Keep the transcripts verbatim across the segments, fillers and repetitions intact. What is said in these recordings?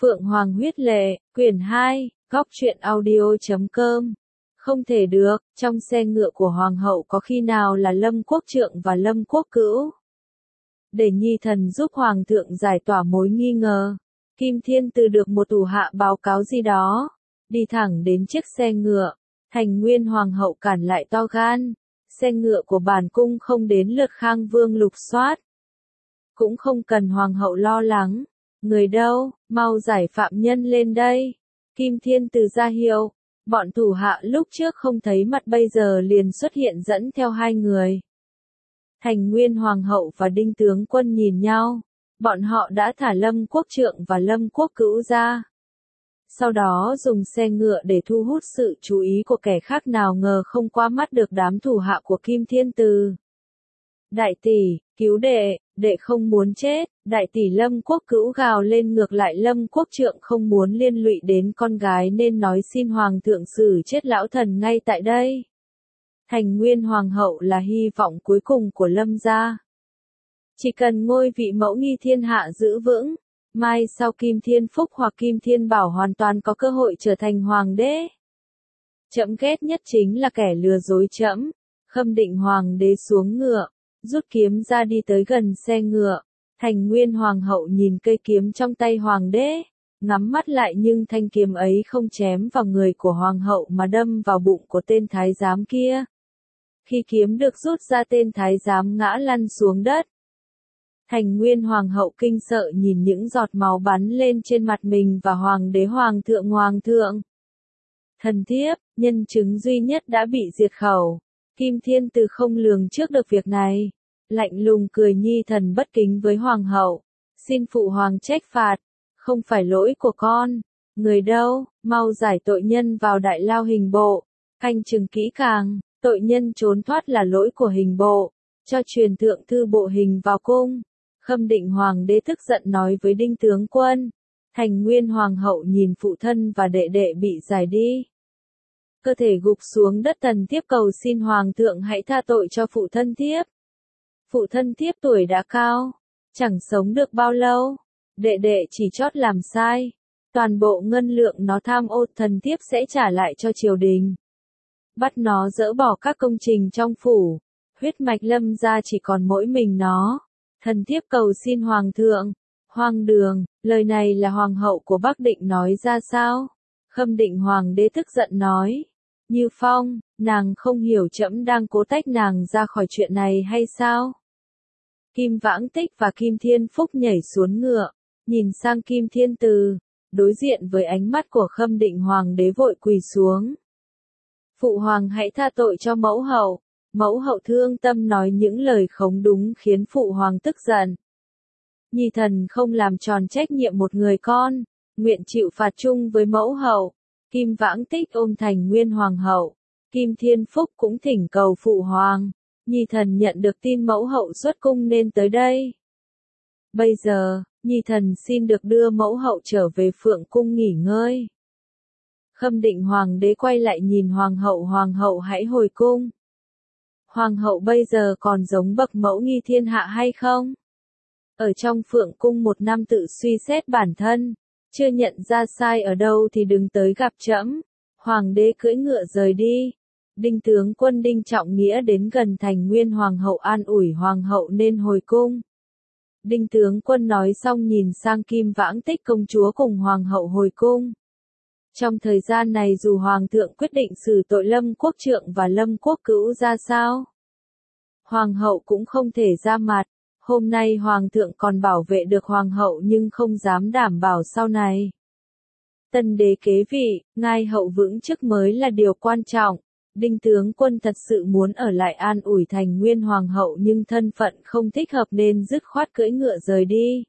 Phượng Hoàng huyết lệ, quyển hai, góc truyện audio chấm com. Không thể được, trong xe ngựa của Hoàng hậu có khi nào là Lâm Quốc Trượng và Lâm Quốc Cữu. Để nhi thần giúp Hoàng thượng giải tỏa mối nghi ngờ. Kim Thiên Từ được một thủ hạ báo cáo gì đó. Đi thẳng đến chiếc xe ngựa. Thành Nguyên Hoàng hậu cản lại to gan. Xe ngựa của bản cung không đến lượt Khang Vương lục soát. Cũng không cần Hoàng hậu lo lắng. Người đâu, mau giải phạm nhân lên đây. Kim Thiên Từ ra hiệu. Bọn thủ hạ lúc trước không thấy mặt bây giờ liền xuất hiện dẫn theo hai người. Thành Nguyên Hoàng hậu và Đinh tướng quân nhìn nhau. Bọn họ đã thả Lâm Quốc Trượng và Lâm Quốc Cữu ra. Sau đó dùng xe ngựa để thu hút sự chú ý của kẻ khác, nào ngờ không qua mắt được đám thủ hạ của Kim Thiên Từ. Đại tỷ, cứu đệ, đệ không muốn chết. Đại tỷ Lâm Quốc Cữu gào lên, ngược lại Lâm Quốc Trượng không muốn liên lụy đến con gái nên nói xin Hoàng thượng xử chết lão thần ngay tại đây. Thành Nguyên Hoàng hậu là hy vọng cuối cùng của Lâm gia. Chỉ cần ngôi vị mẫu nghi thiên hạ giữ vững, mai sau Kim Thiên Phúc hoặc Kim Thiên Bảo hoàn toàn có cơ hội trở thành hoàng đế. Trẫm ghét nhất chính là kẻ lừa dối trẫm. Khâm Định Hoàng đế xuống ngựa, rút kiếm ra đi tới gần xe ngựa. Thành Nguyên Hoàng hậu nhìn cây kiếm trong tay hoàng đế, ngắm mắt lại nhưng thanh kiếm ấy không chém vào người của hoàng hậu mà đâm vào bụng của tên thái giám kia. Khi kiếm được rút ra, tên thái giám ngã lăn xuống đất. Thành Nguyên Hoàng hậu kinh sợ nhìn những giọt máu bắn lên trên mặt mình và hoàng đế. Hoàng thượng, hoàng thượng. Thần thiếp, nhân chứng duy nhất đã bị diệt khẩu. Kim Thiên Từ không lường trước được việc này. Lạnh lùng cười, nhi thần bất kính với hoàng hậu. Xin phụ hoàng trách phạt. Không phải lỗi của con. Người đâu, mau giải tội nhân vào đại lao hình bộ. Canh chừng kỹ càng, tội nhân trốn thoát là lỗi của hình bộ. Cho truyền thượng thư bộ hình vào cung. Khâm Định Hoàng đế tức giận nói với Đinh tướng quân. Thành Nguyên Hoàng hậu nhìn phụ thân và đệ đệ bị giải đi. Cơ thể gục xuống đất, thần thiếp cầu xin Hoàng thượng hãy tha tội cho phụ thân thiếp. Phụ thân thiếp tuổi đã cao, chẳng sống được bao lâu. Đệ đệ chỉ chót làm sai. Toàn bộ ngân lượng nó tham ô, thần thiếp sẽ trả lại cho triều đình. Bắt nó dỡ bỏ các công trình trong phủ. Huyết mạch Lâm gia chỉ còn mỗi mình nó. Thần thiếp cầu xin Hoàng thượng. Hoang đường, lời này là Hoàng hậu của Bắc Định nói ra sao? Khâm Định Hoàng đế tức giận nói. Như Phong, nàng không hiểu trẫm đang cố tách nàng ra khỏi chuyện này hay sao? Kim Vãng Tích và Kim Thiên Phúc nhảy xuống ngựa, nhìn sang Kim Thiên Từ, đối diện với ánh mắt của Khâm Định Hoàng đế vội quỳ xuống. Phụ hoàng hãy tha tội cho mẫu hậu. Mẫu hậu thương tâm nói những lời không đúng khiến phụ hoàng tức giận. Nhi thần không làm tròn trách nhiệm một người con, nguyện chịu phạt chung với mẫu hậu. Kim Vãng Tích ôm Thành Nguyên Hoàng hậu. Kim Thiên Phúc cũng thỉnh cầu phụ hoàng. Nhi thần nhận được tin mẫu hậu xuất cung nên tới đây. Bây giờ, nhi thần xin được đưa mẫu hậu trở về Phượng cung nghỉ ngơi. Khâm Định Hoàng đế quay lại nhìn Hoàng hậu. Hoàng hậu hãy hồi cung. Hoàng hậu bây giờ còn giống bậc mẫu nghi thiên hạ hay không? Ở trong Phượng cung một năm tự suy xét bản thân, chưa nhận ra sai ở đâu thì đừng tới gặp trẫm. Hoàng đế cưỡi ngựa rời đi. Đinh tướng quân Đinh Trọng Nghĩa đến gần Thành Nguyên Hoàng hậu an ủi Hoàng hậu nên hồi cung. Đinh tướng quân nói xong nhìn sang Kim Vãng Tích công chúa cùng Hoàng hậu hồi cung. Trong thời gian này dù Hoàng thượng quyết định xử tội Lâm Quốc Trượng và Lâm Quốc Cữu ra sao, Hoàng hậu cũng không thể ra mặt. Hôm nay Hoàng thượng còn bảo vệ được Hoàng hậu nhưng không dám đảm bảo sau này. Tân đế kế vị, ngai hậu vững chức mới là điều quan trọng. Đinh tướng quân thật sự muốn ở lại an ủi Thành Nguyên Hoàng hậu nhưng thân phận không thích hợp nên dứt khoát cưỡi ngựa rời đi.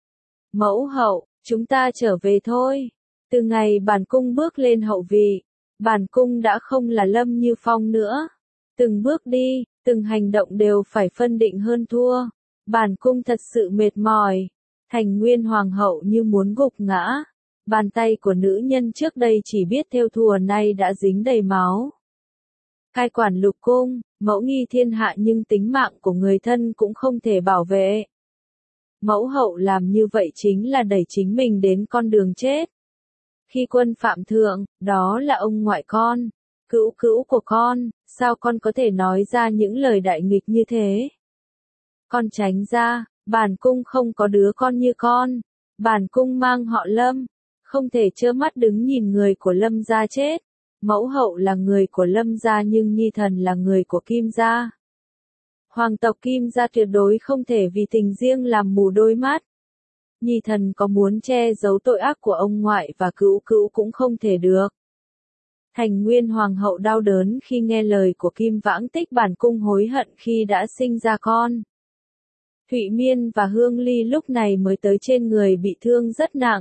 Mẫu hậu, chúng ta trở về thôi. Từ ngày bản cung bước lên hậu vị, bản cung đã không là Lâm Như Phong nữa. Từng bước đi, từng hành động đều phải phân định hơn thua. Bản cung thật sự mệt mỏi. Thành Nguyên Hoàng hậu như muốn gục ngã. Bàn tay của nữ nhân trước đây chỉ biết thêu thùa nay đã dính đầy máu. Cai quản lục cung, mẫu nghi thiên hạ nhưng tính mạng của người thân cũng không thể bảo vệ. Mẫu hậu làm như vậy chính là đẩy chính mình đến con đường chết. Khi quân phạm thượng, đó là ông ngoại con, cữu cữu của con, sao con có thể nói ra những lời đại nghịch như thế? Con tránh ra, bản cung không có đứa con như con, bản cung mang họ Lâm, không thể trơ mắt đứng nhìn người của Lâm gia chết. Mẫu hậu là người của Lâm gia nhưng nhi thần là người của Kim gia. Hoàng tộc Kim gia tuyệt đối không thể vì tình riêng làm mù đôi mắt. Nhi thần có muốn che giấu tội ác của ông ngoại và cữu cữu cũng không thể được. Thành Nguyên Hoàng hậu đau đớn khi nghe lời của Kim Vãng Tích, bản cung hối hận khi đã sinh ra con. Thụy Miên và Hương Ly lúc này mới tới, trên người bị thương rất nặng.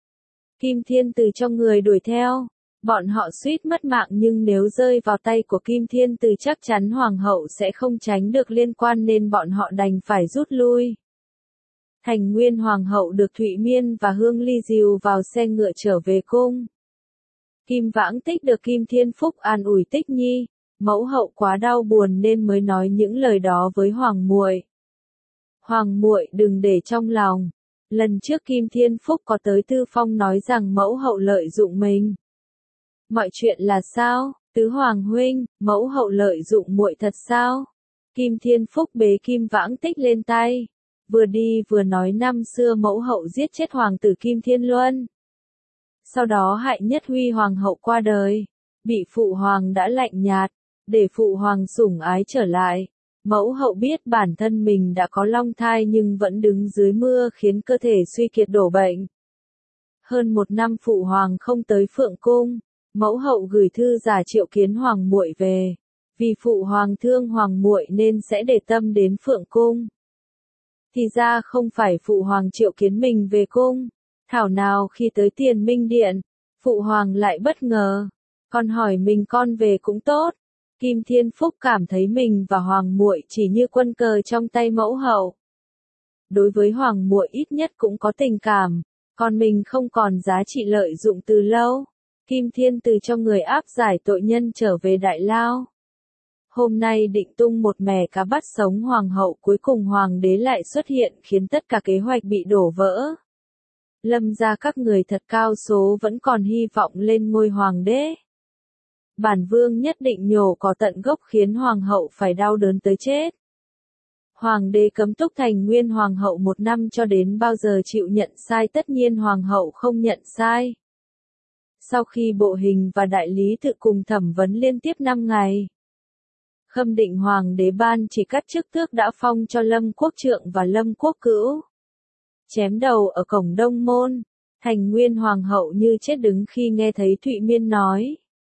Kim Thiên từ trong người đuổi theo, bọn họ suýt mất mạng nhưng nếu rơi vào tay của Kim Thiên từ chắc chắn Hoàng hậu sẽ không tránh được liên quan nên bọn họ đành phải rút lui. Thành Nguyên Hoàng hậu được Thụy Miên và Hương Ly dìu vào xe ngựa trở về cung. Kim Vãng Tích được Kim Thiên Phúc an ủi, Tích nhi, mẫu hậu quá đau buồn nên mới nói những lời đó với Hoàng muội. Hoàng muội đừng để trong lòng. Lần trước Kim Thiên Phúc có tới Tư Phong nói rằng mẫu hậu lợi dụng mình. Mọi chuyện là sao, Tứ Hoàng huynh, mẫu hậu lợi dụng muội thật sao? Kim Thiên Phúc bế Kim Vãng Tích lên tay, vừa đi vừa nói năm xưa mẫu hậu giết chết hoàng tử Kim Thiên Luân. Sau đó hại nhất huy hoàng hậu qua đời, bị phụ hoàng đã lạnh nhạt, để phụ hoàng sủng ái trở lại. Mẫu hậu biết bản thân mình đã có long thai nhưng vẫn đứng dưới mưa khiến cơ thể suy kiệt đổ bệnh. Hơn một năm phụ hoàng không tới Phượng Cung, mẫu hậu gửi thư giả triệu kiến hoàng muội về, vì phụ hoàng thương hoàng muội nên sẽ để tâm đến Phượng Cung. Thì ra không phải phụ hoàng triệu kiến mình về cung, thảo nào khi tới Tiền Minh Điện, phụ hoàng lại bất ngờ, con hỏi mình con về cũng tốt. Kim Thiên Phúc cảm thấy mình và hoàng muội chỉ như quân cờ trong tay mẫu hậu. Đối với hoàng muội ít nhất cũng có tình cảm, còn mình không còn giá trị lợi dụng từ lâu. Kim Thiên từ cho người áp giải tội nhân trở về Đại Lao. Hôm nay định tung một mẻ cá bắt sống hoàng hậu, cuối cùng hoàng đế lại xuất hiện khiến tất cả kế hoạch bị đổ vỡ. Lâm gia các người thật cao số vẫn còn hy vọng lên ngôi hoàng đế. Bản vương nhất định nhổ cỏ tận gốc khiến hoàng hậu phải đau đớn tới chết. Hoàng đế cấm túc Thành Nguyên Hoàng hậu một năm cho đến bao giờ chịu nhận sai, tất nhiên hoàng hậu không nhận sai. Sau khi bộ hình và đại lý tự cùng thẩm vấn liên tiếp năm ngày, Khâm Định hoàng đế ban chỉ cắt chức tước đã phong cho Lâm Quốc Trượng và Lâm Quốc Cữu. Chém đầu ở cổng Đông Môn, Thành Nguyên Hoàng hậu như chết đứng khi nghe thấy Thụy Miên nói.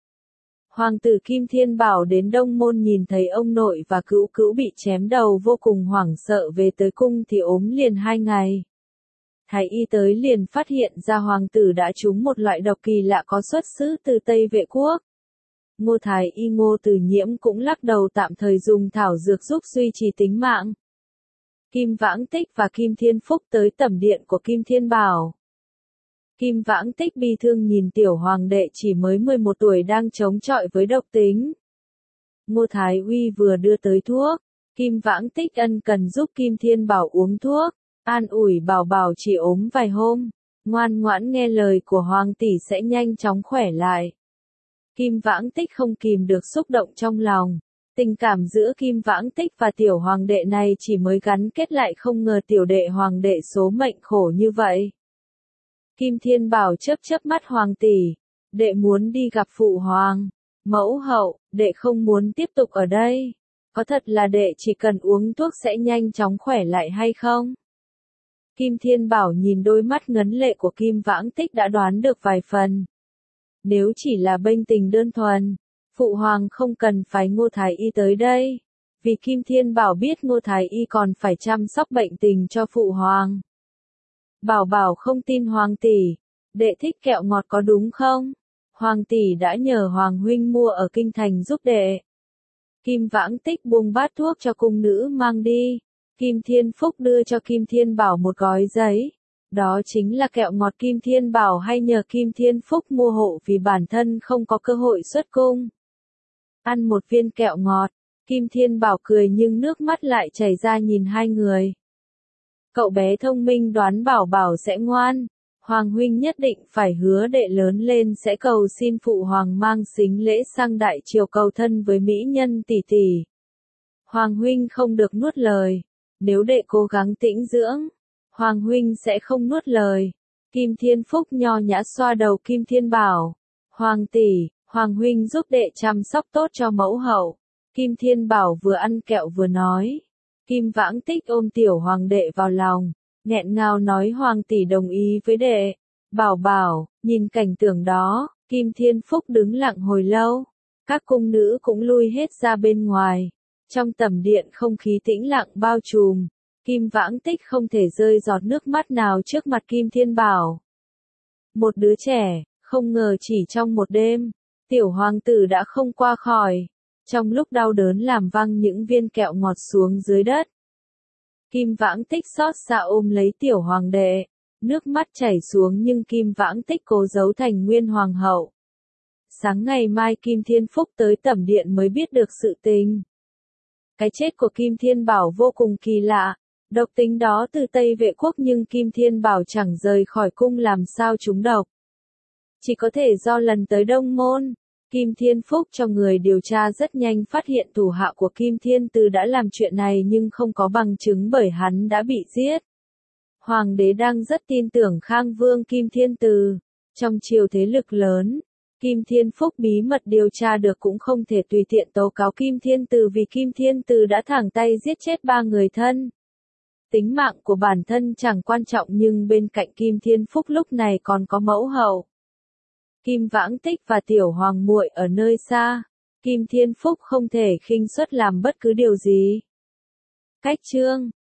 Hoàng tử Kim Thiên Bảo đến Đông Môn nhìn thấy ông nội và cữu cữu bị chém đầu vô cùng hoảng sợ, về tới cung thì ốm liền hai ngày. Thái y tới liền phát hiện ra hoàng tử đã trúng một loại độc kỳ lạ có xuất xứ từ Tây Vệ Quốc. Ngô Thái y Ngô Từ Nhiễm cũng lắc đầu tạm thời dùng thảo dược giúp duy trì tính mạng. Kim Vãng Tích và Kim Thiên Phúc tới tẩm điện của Kim Thiên Bảo. Kim Vãng Tích bi thương nhìn tiểu hoàng đệ chỉ mới mười một tuổi đang chống chọi với độc tính. Ngô Thái Uy vừa đưa tới thuốc, Kim Vãng Tích ân cần giúp Kim Thiên Bảo uống thuốc, an ủi bảo bảo chỉ ốm vài hôm, ngoan ngoãn nghe lời của hoàng tỷ sẽ nhanh chóng khỏe lại. Kim Vãng Tích không kìm được xúc động trong lòng. Tình cảm giữa Kim Vãng Tích và tiểu hoàng đệ này chỉ mới gắn kết lại, không ngờ tiểu đệ hoàng đệ số mệnh khổ như vậy. Kim Thiên Bảo chớp chớp mắt, hoàng tỷ, đệ muốn đi gặp phụ hoàng. Mẫu hậu, đệ không muốn tiếp tục ở đây. Có thật là đệ chỉ cần uống thuốc sẽ nhanh chóng khỏe lại hay không? Kim Thiên Bảo nhìn đôi mắt ngấn lệ của Kim Vãng Tích đã đoán được vài phần. Nếu chỉ là bênh tình đơn thuần, phụ hoàng không cần phái Ngô Thái y tới đây. Vì Kim Thiên Bảo biết Ngô Thái y còn phải chăm sóc bệnh tình cho phụ hoàng. Bảo bảo không tin hoàng tỷ, đệ thích kẹo ngọt có đúng không? Hoàng tỷ đã nhờ hoàng huynh mua ở kinh thành giúp đệ. Kim Vãng Tích buông bát thuốc cho cung nữ mang đi. Kim Thiên Phúc đưa cho Kim Thiên Bảo một gói giấy. Đó chính là kẹo ngọt Kim Thiên Bảo hay nhờ Kim Thiên Phúc mua hộ vì bản thân không có cơ hội xuất cung. Ăn một viên kẹo ngọt, Kim Thiên Bảo cười nhưng nước mắt lại chảy ra nhìn hai người. Cậu bé thông minh đoán Bảo Bảo sẽ ngoan. Hoàng huynh nhất định phải hứa đệ lớn lên sẽ cầu xin phụ hoàng mang sính lễ sang đại triều cầu thân với mỹ nhân tỷ tỷ. Hoàng huynh không được nuốt lời. Nếu đệ cố gắng tĩnh dưỡng, Hoàng huynh sẽ không nuốt lời. Kim Thiên Phúc nho nhã xoa đầu Kim Thiên Bảo. Hoàng tỷ, Hoàng huynh giúp đệ chăm sóc tốt cho mẫu hậu. Kim Thiên Bảo vừa ăn kẹo vừa nói. Kim Vãng Tích ôm tiểu hoàng đệ vào lòng, nghẹn ngào nói Hoàng tỷ đồng ý với đệ. Bảo Bảo, nhìn cảnh tượng đó, Kim Thiên Phúc đứng lặng hồi lâu. Các cung nữ cũng lui hết ra bên ngoài. Trong tầm điện không khí tĩnh lặng bao trùm. Kim Vãng Tích không thể rơi giọt nước mắt nào trước mặt Kim Thiên Bảo. Một đứa trẻ, không ngờ chỉ trong một đêm, tiểu hoàng tử đã không qua khỏi. Trong lúc đau đớn làm văng những viên kẹo ngọt xuống dưới đất. Kim Vãng Tích xót xa ôm lấy tiểu hoàng đệ. Nước mắt chảy xuống nhưng Kim Vãng Tích cố giấu thành nguyên hoàng hậu. Sáng ngày mai Kim Thiên Phúc tới tẩm điện mới biết được sự tình. Cái chết của Kim Thiên Bảo vô cùng kỳ lạ. Độc tính đó từ Tây Vệ Quốc nhưng Kim Thiên Bảo chẳng rời khỏi cung làm sao trúng độc. Chỉ có thể do lần tới Đông Môn. Kim Thiên Phúc cho người điều tra rất nhanh phát hiện thủ hạ của Kim Thiên Từ đã làm chuyện này nhưng không có bằng chứng bởi hắn đã bị giết. Hoàng đế đang rất tin tưởng Khang Vương Kim Thiên Từ. Trong triều thế lực lớn, Kim Thiên Phúc bí mật điều tra được cũng không thể tùy tiện tố cáo Kim Thiên Từ vì Kim Thiên Từ đã thẳng tay giết chết ba người thân. Tính mạng của bản thân chẳng quan trọng nhưng bên cạnh Kim Thiên Phúc lúc này còn có mẫu hậu. Kim Vãng Tích và tiểu hoàng muội ở nơi xa. Kim Thiên Phúc không thể khinh suất làm bất cứ điều gì. Cách chương